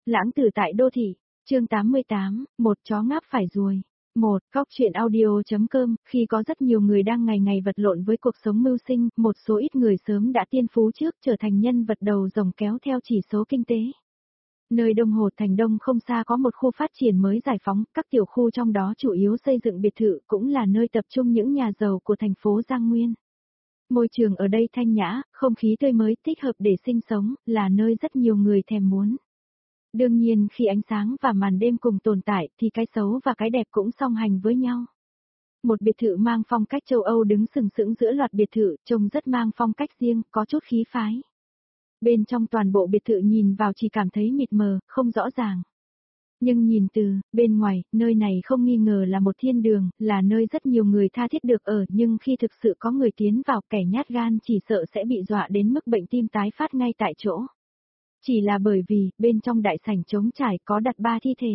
Lãng tử tại đô thị, chương 88, một chó ngáp phải ruồi. Một, Góc truyện audio.com, khi có rất nhiều người đang ngày ngày vật lộn với cuộc sống mưu sinh, một số ít người sớm đã tiên phú trước trở thành nhân vật đầu rồng kéo theo chỉ số kinh tế. Nơi Đông Hồ Thành Đông không xa có một khu phát triển mới giải phóng, các tiểu khu trong đó chủ yếu xây dựng biệt thự cũng là nơi tập trung những nhà giàu của thành phố Giang Nguyên. Môi trường ở đây thanh nhã, không khí tươi mới thích hợp để sinh sống, là nơi rất nhiều người thèm muốn. Đương nhiên khi ánh sáng và màn đêm cùng tồn tại thì cái xấu và cái đẹp cũng song hành với nhau. Một biệt thự mang phong cách châu Âu đứng sừng sững giữa loạt biệt thự, trông rất mang phong cách riêng, có chút khí phái. Bên trong toàn bộ biệt thự nhìn vào chỉ cảm thấy mịt mờ, không rõ ràng. Nhưng nhìn từ bên ngoài, nơi này không nghi ngờ là một thiên đường, là nơi rất nhiều người tha thiết được ở, nhưng khi thực sự có người tiến vào, kẻ nhát gan chỉ sợ sẽ bị dọa đến mức bệnh tim tái phát ngay tại chỗ. Chỉ là bởi vì, bên trong đại sảnh trống trải có đặt 3 thi thể.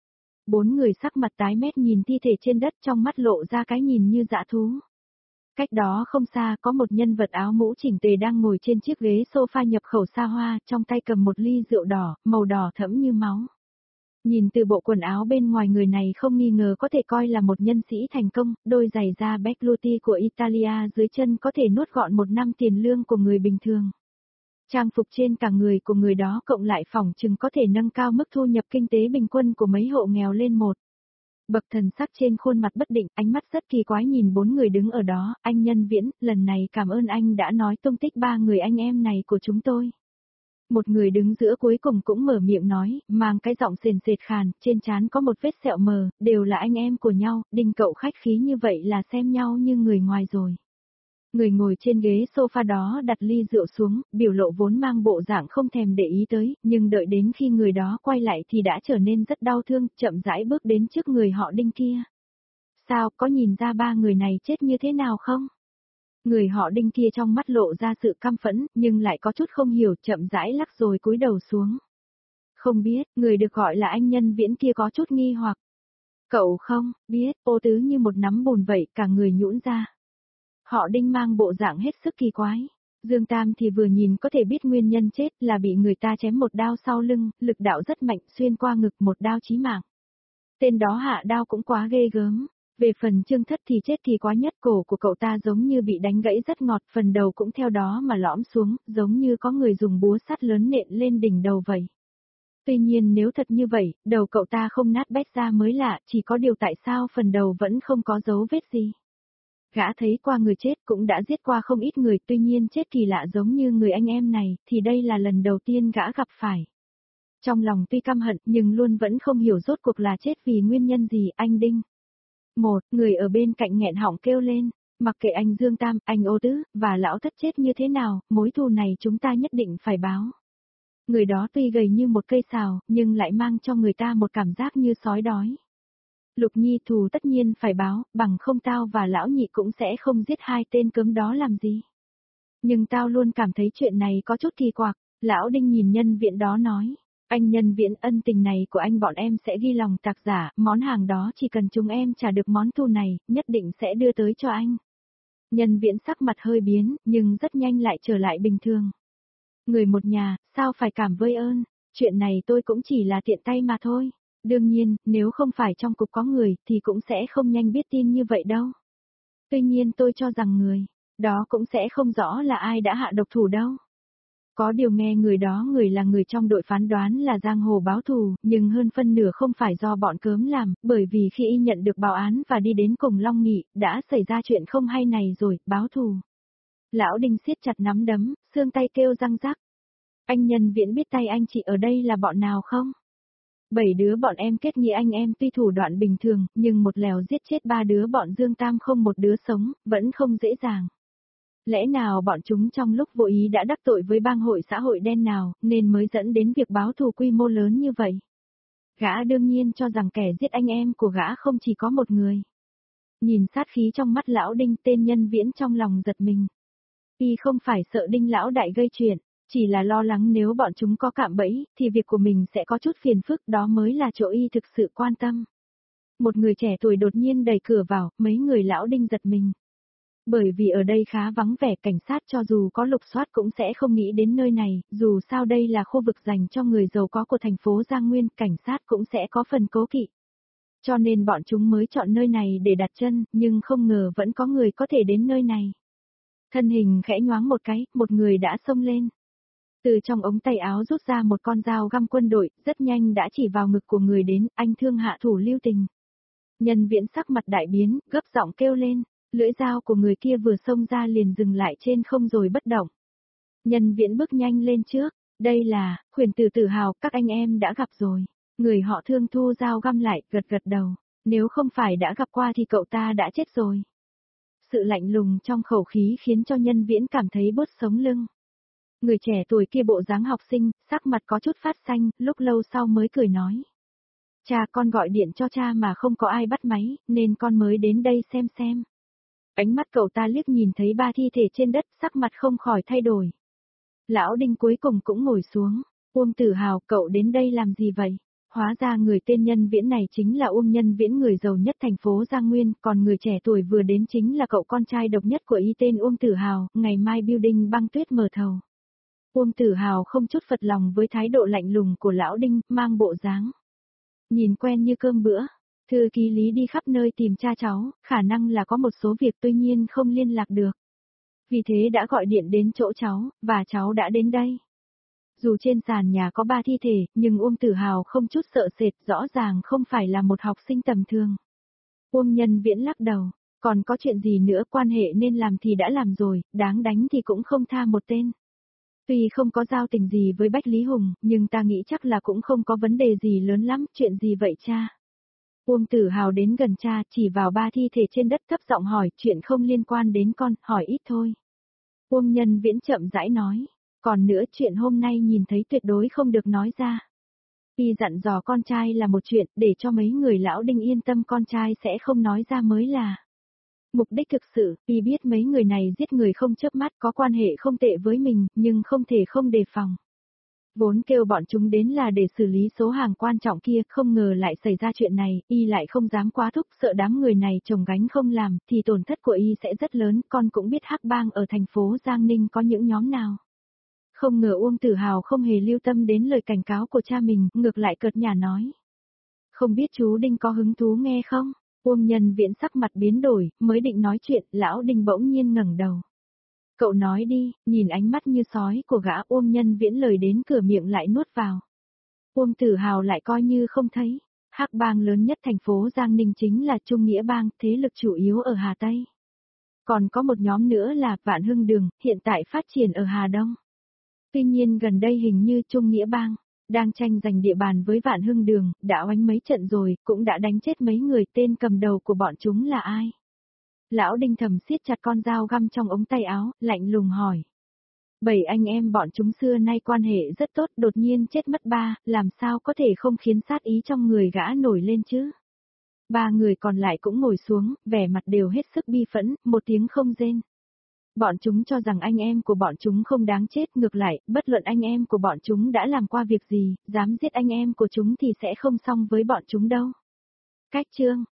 4 người sắc mặt tái mét nhìn thi thể trên đất, trong mắt lộ ra cái nhìn như dã thú. Cách đó không xa có một nhân vật áo mũ chỉnh tề đang ngồi trên chiếc ghế sofa nhập khẩu xa hoa, trong tay cầm một ly rượu đỏ, màu đỏ thẫm như máu. Nhìn từ bộ quần áo bên ngoài, người này không nghi ngờ có thể coi là một nhân sĩ thành công, đôi giày da Becluti của Italia dưới chân có thể nuốt gọn 1 năm tiền lương của người bình thường. Trang phục trên cả người của người đó cộng lại phỏng chừng có thể nâng cao mức thu nhập kinh tế bình quân của mấy hộ nghèo lên một bậc. Thần sắc trên khuôn mặt bất định, ánh mắt rất kỳ quái nhìn 4 người đứng ở đó. Anh Nhân Viễn, lần này cảm ơn anh đã nói tung tích 3 người anh em này của chúng tôi. Một người đứng giữa cuối cùng cũng mở miệng nói, mang cái giọng sền sệt khàn, trên trán có một vết sẹo mờ, đều là anh em của nhau, Đinh cậu khách khí như vậy là xem nhau như người ngoài rồi. Người ngồi trên ghế sofa đó đặt ly rượu xuống, biểu lộ vốn mang bộ dạng không thèm để ý tới, nhưng đợi đến khi người đó quay lại thì đã trở nên rất đau thương, chậm rãi bước đến trước người họ Đinh kia. Sao, có nhìn ra 3 người này chết như thế nào không? Người họ Đinh kia trong mắt lộ ra sự căm phẫn, nhưng lại có chút không hiểu, chậm rãi lắc rồi cúi đầu xuống. Không biết, người được gọi là anh Nhân Viễn kia có chút nghi hoặc. Cậu không biết, Ô Tứ như một nắm bùn vậy, cả người nhũn ra. Họ Đinh mang bộ dạng hết sức kỳ quái. Dương Tam thì vừa nhìn có thể biết nguyên nhân chết là bị người ta chém một đao sau lưng, lực đạo rất mạnh, xuyên qua ngực, một đao chí mạng. Tên đó hạ đao cũng quá ghê gớm. Về phần Trương Thất thì chết thì quá nhất, cổ của cậu ta giống như bị đánh gãy rất ngọt, phần đầu cũng theo đó mà lõm xuống, giống như có người dùng búa sắt lớn nện lên đỉnh đầu vậy. Tuy nhiên nếu thật như vậy, đầu cậu ta không nát bét ra mới lạ, chỉ có điều tại sao phần đầu vẫn không có dấu vết gì. Gã thấy qua người chết cũng đã giết qua không ít người, tuy nhiên chết kỳ lạ giống như người anh em này, thì đây là lần đầu tiên gã gặp phải. Trong lòng tuy căm hận nhưng luôn vẫn không hiểu rốt cuộc là chết vì nguyên nhân gì. Anh Đinh. Một người ở bên cạnh nghẹn họng kêu lên, mặc kệ anh Dương Tam, anh Ô Tứ, và lão Thất chết như thế nào, mối thù này chúng ta nhất định phải báo. Người đó tuy gầy như một cây sào, nhưng lại mang cho người ta một cảm giác như sói đói. Lục Nhi, thù tất nhiên phải báo, bằng không tao và lão nhị cũng sẽ không giết 2 tên cớm đó làm gì. Nhưng tao luôn cảm thấy chuyện này có chút kỳ quặc. Lão Đinh nhìn Nhân Viễn đó nói, anh Nhân Viễn, ân tình này của anh bọn em sẽ ghi lòng tạc giả, món hàng đó chỉ cần chúng em trả được món thù này, nhất định sẽ đưa tới cho anh. Nhân Viễn sắc mặt hơi biến, nhưng rất nhanh lại trở lại bình thường. Người một nhà, sao phải cảm vơi ơn, chuyện này tôi cũng chỉ là tiện tay mà thôi. Đương nhiên, nếu không phải trong cục có người, thì cũng sẽ không nhanh biết tin như vậy đâu. Tuy nhiên tôi cho rằng người đó cũng sẽ không rõ là ai đã hạ độc thủ đâu. Có điều nghe người đó người là người trong đội phán đoán là giang hồ báo thù, nhưng hơn phân nửa không phải do bọn cớm làm, bởi vì khi y nhận được báo án và đi đến cùng Long Nghị, đã xảy ra chuyện không hay này rồi, báo thù. Lão Đinh siết chặt nắm đấm, xương tay kêu răng rắc. Anh Nhân Viễn biết tay anh chị ở đây là bọn nào không? 7 đứa bọn em kết nghĩa anh em tuy thủ đoạn bình thường, nhưng một lèo giết chết 3 đứa bọn Dương Tam không một đứa sống, vẫn không dễ dàng. Lẽ nào bọn chúng trong lúc vô ý đã đắc tội với bang hội xã hội đen nào, nên mới dẫn đến việc báo thù quy mô lớn như vậy? Gã đương nhiên cho rằng kẻ giết anh em của gã không chỉ có một người. Nhìn sát khí trong mắt lão Đinh, tên Nhân Viễn trong lòng giật mình. Y không phải sợ Đinh lão đại gây chuyện, chỉ là lo lắng nếu bọn chúng có cạm bẫy, thì việc của mình sẽ có chút phiền phức, đó mới là chỗ y thực sự quan tâm. Một người trẻ tuổi đột nhiên đẩy cửa vào, mấy người lão Đinh giật mình. Bởi vì ở đây khá vắng vẻ, cảnh sát cho dù có lục soát cũng sẽ không nghĩ đến nơi này, dù sao đây là khu vực dành cho người giàu có của thành phố Giang Nguyên, cảnh sát cũng sẽ có phần cố kỵ. Cho nên bọn chúng mới chọn nơi này để đặt chân, nhưng không ngờ vẫn có người có thể đến nơi này. Thân hình khẽ nhoáng một cái, một người đã xông lên. Từ trong ống tay áo rút ra một con dao găm quân đội, rất nhanh đã chỉ vào ngực của người đến, anh thương hạ thủ lưu tình. Nhân Viễn sắc mặt đại biến, gấp giọng kêu lên, lưỡi dao của người kia vừa xông ra liền dừng lại trên không rồi bất động. Nhân Viễn bước nhanh lên trước, đây là, Khuyển Tử Tử Hào, các anh em đã gặp rồi. Người họ Thương thu dao găm lại, gật gật đầu, nếu không phải đã gặp qua thì cậu ta đã chết rồi. Sự lạnh lùng trong khẩu khí khiến cho Nhân Viễn cảm thấy bớt sống lưng. Người trẻ tuổi kia bộ dáng học sinh, sắc mặt có chút phát xanh, lúc lâu sau mới cười nói. Cha, con gọi điện cho cha mà không có ai bắt máy, nên con mới đến đây xem. Ánh mắt cậu ta liếc nhìn thấy ba thi thể trên đất, sắc mặt không khỏi thay đổi. Lão Đinh cuối cùng cũng ngồi xuống. Uông Tử Hào, cậu đến đây làm gì vậy? Hóa ra người tên Nhân Viễn này chính là Uông Nhân Viễn, người giàu nhất thành phố Giang Nguyên, còn người trẻ tuổi vừa đến chính là cậu con trai độc nhất của y tên Uông Tử Hào, ngày mai building băng tuyết mở thầu. Uông Tử Hào không chút phật lòng với thái độ lạnh lùng của lão Đinh, mang bộ dáng nhìn quen như cơm bữa. Thư ký Lý đi khắp nơi tìm cha cháu, khả năng là có một số việc tuy nhiên không liên lạc được. Vì thế đã gọi điện đến chỗ cháu, và cháu đã đến đây. Dù trên sàn nhà có 3 thi thể, nhưng Uông Tử Hào không chút sợ sệt, rõ ràng không phải là một học sinh tầm thường. Uông Nhân Viễn lắc đầu, còn có chuyện gì nữa, quan hệ nên làm thì đã làm rồi, đáng đánh thì cũng không tha một tên. Tuy không có giao tình gì với Bách Lý Hùng, nhưng ta nghĩ chắc là cũng không có vấn đề gì lớn lắm, chuyện gì vậy cha? Uông Tử Hào đến gần cha, chỉ vào 3 thi thể trên đất thấp giọng hỏi, chuyện không liên quan đến con, hỏi ít thôi. Uông Nhân Viễn chậm rãi nói, còn nữa chuyện hôm nay nhìn thấy tuyệt đối không được nói ra. Y dặn dò con trai là một chuyện, để cho mấy người lão Đinh yên tâm con trai sẽ không nói ra mới là. Mục đích thực sự, Y biết mấy người này giết người không chớp mắt, có quan hệ không tệ với mình, nhưng không thể không đề phòng. Vốn kêu bọn chúng đến là để xử lý số hàng quan trọng kia, không ngờ lại xảy ra chuyện này, Y lại không dám quá thúc, sợ đám người này chồng gánh không làm, thì tổn thất của Y sẽ rất lớn, con cũng biết hắc bang ở thành phố Giang Ninh có những nhóm nào. Không ngờ Uông Tử Hào không hề lưu tâm đến lời cảnh cáo của cha mình, ngược lại cợt nhả nói. Không biết chú Đinh có hứng thú nghe không? Uông Nhân Viễn sắc mặt biến đổi, mới định nói chuyện, lão Đinh bỗng nhiên ngẩng đầu. Cậu nói đi, nhìn ánh mắt như sói của gã. Uông Nhân Viễn lời đến cửa miệng lại nuốt vào. Uông Tử Hào lại coi như không thấy. Hắc bang lớn nhất thành phố Giang Ninh chính là Trung Nghĩa bang, thế lực chủ yếu ở Hà Tây. Còn có một nhóm nữa là Vạn Hưng Đường, hiện tại phát triển ở Hà Đông. Tuy nhiên gần đây hình như Trung Nghĩa bang đang tranh giành địa bàn với Vạn Hưng Đường, đã oánh mấy trận rồi, cũng đã đánh chết mấy người, tên cầm đầu của bọn chúng là ai? Lão Đinh thầm siết chặt con dao găm trong ống tay áo, lạnh lùng hỏi. 7 anh em bọn chúng xưa nay quan hệ rất tốt, đột nhiên chết mất 3, làm sao có thể không khiến sát ý trong người gã nổi lên chứ? 3 người còn lại cũng ngồi xuống, vẻ mặt đều hết sức bi phẫn, một tiếng không rên. Bọn chúng cho rằng anh em của bọn chúng không đáng chết, ngược lại, bất luận anh em của bọn chúng đã làm qua việc gì, dám giết anh em của chúng thì sẽ không xong với bọn chúng đâu. Cách chương